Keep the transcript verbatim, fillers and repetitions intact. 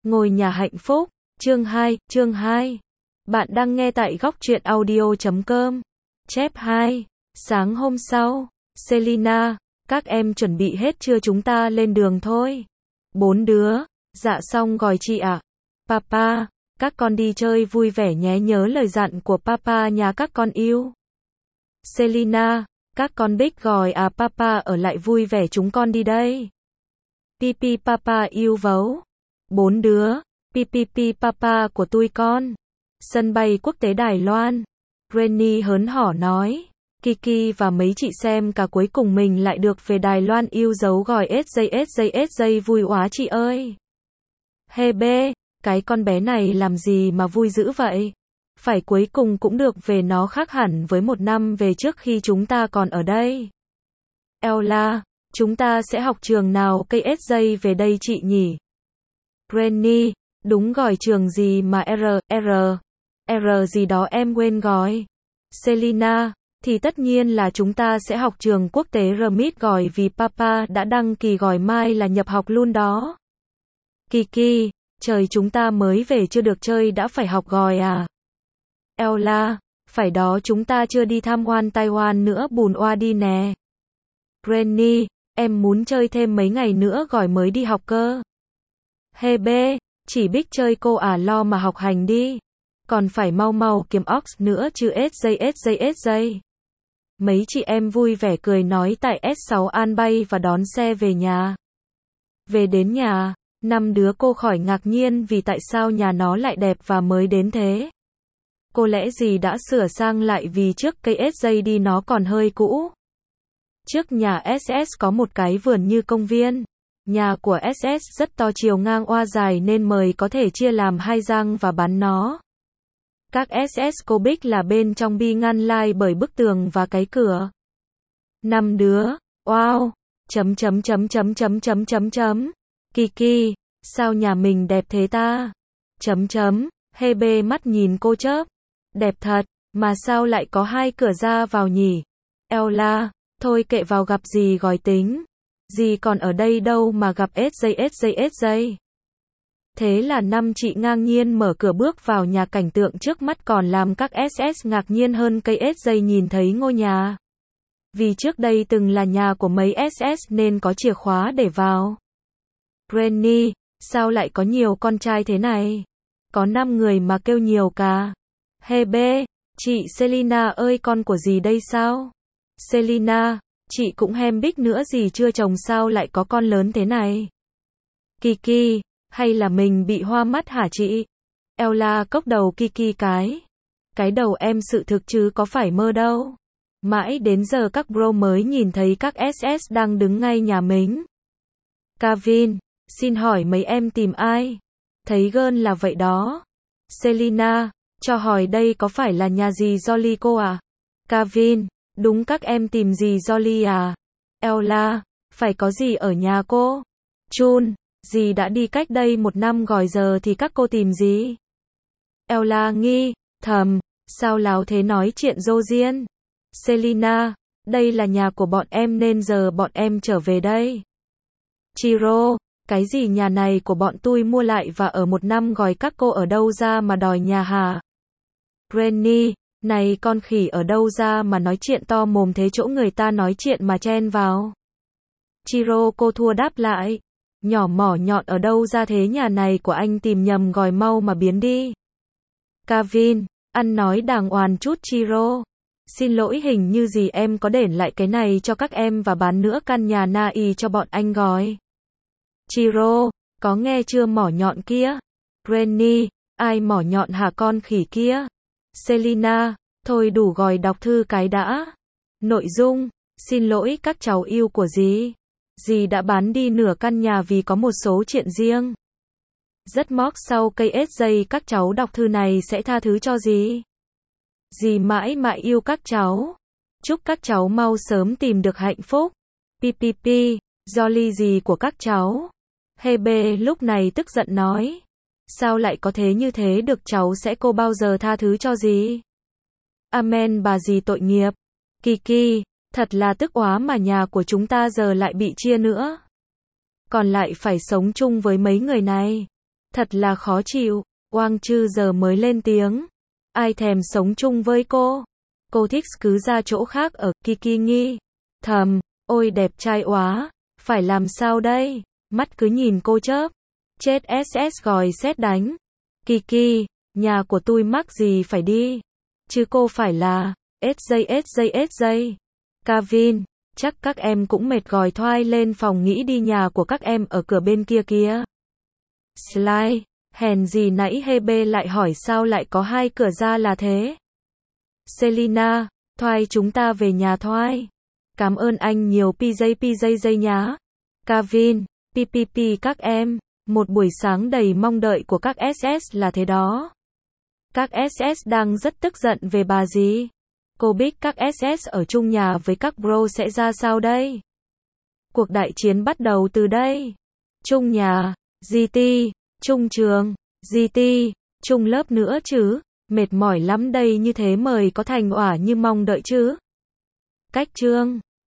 Ngôi nhà hạnh phúc, chương hai, chương hai. Bạn đang nghe tại góc truyện audio chấm com. Chép hai. Sáng hôm sau, Selina, các em chuẩn bị hết chưa, chúng ta lên đường thôi. Bốn đứa, dạ xong rồi chị ạ. Papa, các con đi chơi vui vẻ nhé, nhớ lời dặn của papa nhà các con yêu. Selina, các con Bích gọi à, papa ở lại vui vẻ, chúng con đi đây. Pipi papa yêu vấu. Bốn đứa, pipi papa của tôi con. Sân bay quốc tế Đài Loan. Rennie hớn hở nói. Kiki và mấy chị xem cả, cuối cùng mình lại được về Đài Loan, yêu dấu gọi ét giây ét giây ét giây, vui quá chị ơi. Hê bê, cái con bé này làm gì mà vui dữ vậy? Phải, cuối cùng cũng được về, nó khác hẳn với một năm về trước khi chúng ta còn ở đây. Ella, chúng ta sẽ học trường nào cây ét giây về đây chị nhỉ? Rennie, đúng gọi trường gì mà R, R, R gì đó em quên gọi. Selina, thì tất nhiên là chúng ta sẽ học trường quốc tế Remit gọi, vì papa đã đăng ký gọi, mai là nhập học luôn đó. Kiki, trời, chúng ta mới về chưa được chơi đã phải học gọi à? Ella, phải đó, chúng ta chưa đi tham quan Taiwan nữa, bùn oa đi nè. Rennie, em muốn chơi thêm mấy ngày nữa gọi mới đi học cơ. Hê bê, chỉ biết chơi cô à, lo mà học hành đi. Còn phải mau mau kiếm ox nữa chứ, ét giây ét giây ét giây. Mấy chị em vui vẻ cười nói tại ét sáu An bay và đón xe về nhà. Về đến nhà, năm đứa cô khỏi ngạc nhiên vì tại sao nhà nó lại đẹp và mới đến thế. Cô lẽ gì đã sửa sang lại, vì trước cây ét giây đi nó còn hơi cũ. Trước nhà ét ét có một cái vườn như công viên. Nhà của ét ét rất to, chiều ngang oa dài nên mời có thể chia làm hai giang và bán nó. Các ét ét cô Bích là bên trong bị ngăn lai bởi bức tường và cái cửa. Năm đứa, wow, chấm chấm chấm chấm chấm chấm chấm chấm. Kiki, sao nhà mình đẹp thế ta? Chấm chấm, hê bê mắt nhìn cô chớp. Đẹp thật, mà sao lại có hai cửa ra vào nhỉ? Ella, thôi kệ, vào gặp gì gói tính. Gì còn ở đây đâu mà gặp, ét giây ét giây ét giây. Thế là năm chị ngang nhiên mở cửa bước vào nhà, cảnh tượng trước mắt còn làm các ét ét ngạc nhiên hơn cây ét giây nhìn thấy ngôi nhà. Vì trước đây từng là nhà của mấy ét ét nên có chìa khóa để vào. Rennie, sao lại có nhiều con trai thế này? Có năm người mà kêu nhiều cả. Hê bê, chị Selina ơi, con của dì đây sao? Selina, chị cũng hem Bích nữa, gì chưa chồng sao lại có con lớn thế này? Kiki, hay là mình bị hoa mắt hả chị? Ella cốc đầu Kiki cái. Cái đầu em sự thực chứ có phải mơ đâu. Mãi đến giờ các bro mới nhìn thấy các ét ét đang đứng ngay nhà mình. Kevin, xin hỏi mấy em tìm ai? Thấy gơn là vậy đó. Selina, cho hỏi đây có phải là nhà dì Jolly cô à? Kevin, đúng, các em tìm dì Jolly à? Ella, phải, có gì ở nhà cô? Chun, dì đã đi cách đây một năm rồi, giờ thì các cô tìm gì? Ella nghi, thầm, sao láo thế, nói chuyện dô diên. Selina, đây là nhà của bọn em nên giờ bọn em trở về đây. Chiro, cái gì nhà này của bọn tôi mua lại và ở một năm rồi, các cô ở đâu ra mà đòi nhà hả? Rennie, này con khỉ, ở đâu ra mà nói chuyện to mồm thế, chỗ người ta nói chuyện mà chen vào. Chiro cô thua đáp lại. Nhỏ mỏ nhọn, ở đâu ra thế, nhà này của anh tìm nhầm rồi, mau mà biến đi. Kevin, ăn nói đàng hoàng chút Chiro. Xin lỗi, hình như gì em có để lại cái này cho các em và bán nữa căn nhà Nai cho bọn anh gói. Chiro, có nghe chưa, mỏ nhọn kia? Rennie, ai mỏ nhọn hả con khỉ kia? Selina, thôi đủ rồi, đọc thư cái đã. Nội dung, xin lỗi các cháu yêu của dì. Dì đã bán đi nửa căn nhà vì có một số chuyện riêng. Rất móc sau cây ét giây các cháu đọc thư này sẽ tha thứ cho dì. Dì mãi mãi yêu các cháu. Chúc các cháu mau sớm tìm được hạnh phúc. Pipipi, Jolly dì của các cháu. Hê bê lúc này tức giận nói. Sao lại có thế, như thế được, cháu sẽ cô bao giờ tha thứ cho dì. Amen, bà dì tội nghiệp. Kiki, thật là tức quá mà nhà của chúng ta giờ lại bị chia nữa. Còn lại phải sống chung với mấy người này. Thật là khó chịu. Wang Chư giờ mới lên tiếng. Ai thèm sống chung với cô. Cô thích cứ ra chỗ khác ở Kiki nghi. Thầm, ôi đẹp trai quá. Phải làm sao đây? Mắt cứ nhìn cô chớp. Chết ét ét gòi sét đánh. Kiki, nhà của tôi mắc gì phải đi. Chứ cô phải là ét gi ét gi ét gi. Kevin, chắc các em cũng mệt gòi thoai lên phòng nghĩ đi nhà của các em ở cửa bên kia kia. Slide, hèn gì nãy Hebe lại hỏi sao lại có hai cửa ra là thế. Selina, thoai chúng ta về nhà thoai. Cảm ơn anh nhiều pê gi pê gi gi nhá. Kevin, pi pi pi các em, một buổi sáng đầy mong đợi của các ét ét là thế đó. Các ét ét đang rất tức giận về bà gì? Cô biết các ét ét ở chung nhà với các bro sẽ ra sao đây? Cuộc đại chiến bắt đầu từ đây. Chung nhà, giê tê, chung trường, giê tê, chung lớp nữa chứ. Mệt mỏi lắm đây như thế mời có thành quả như mong đợi chứ. Cách chương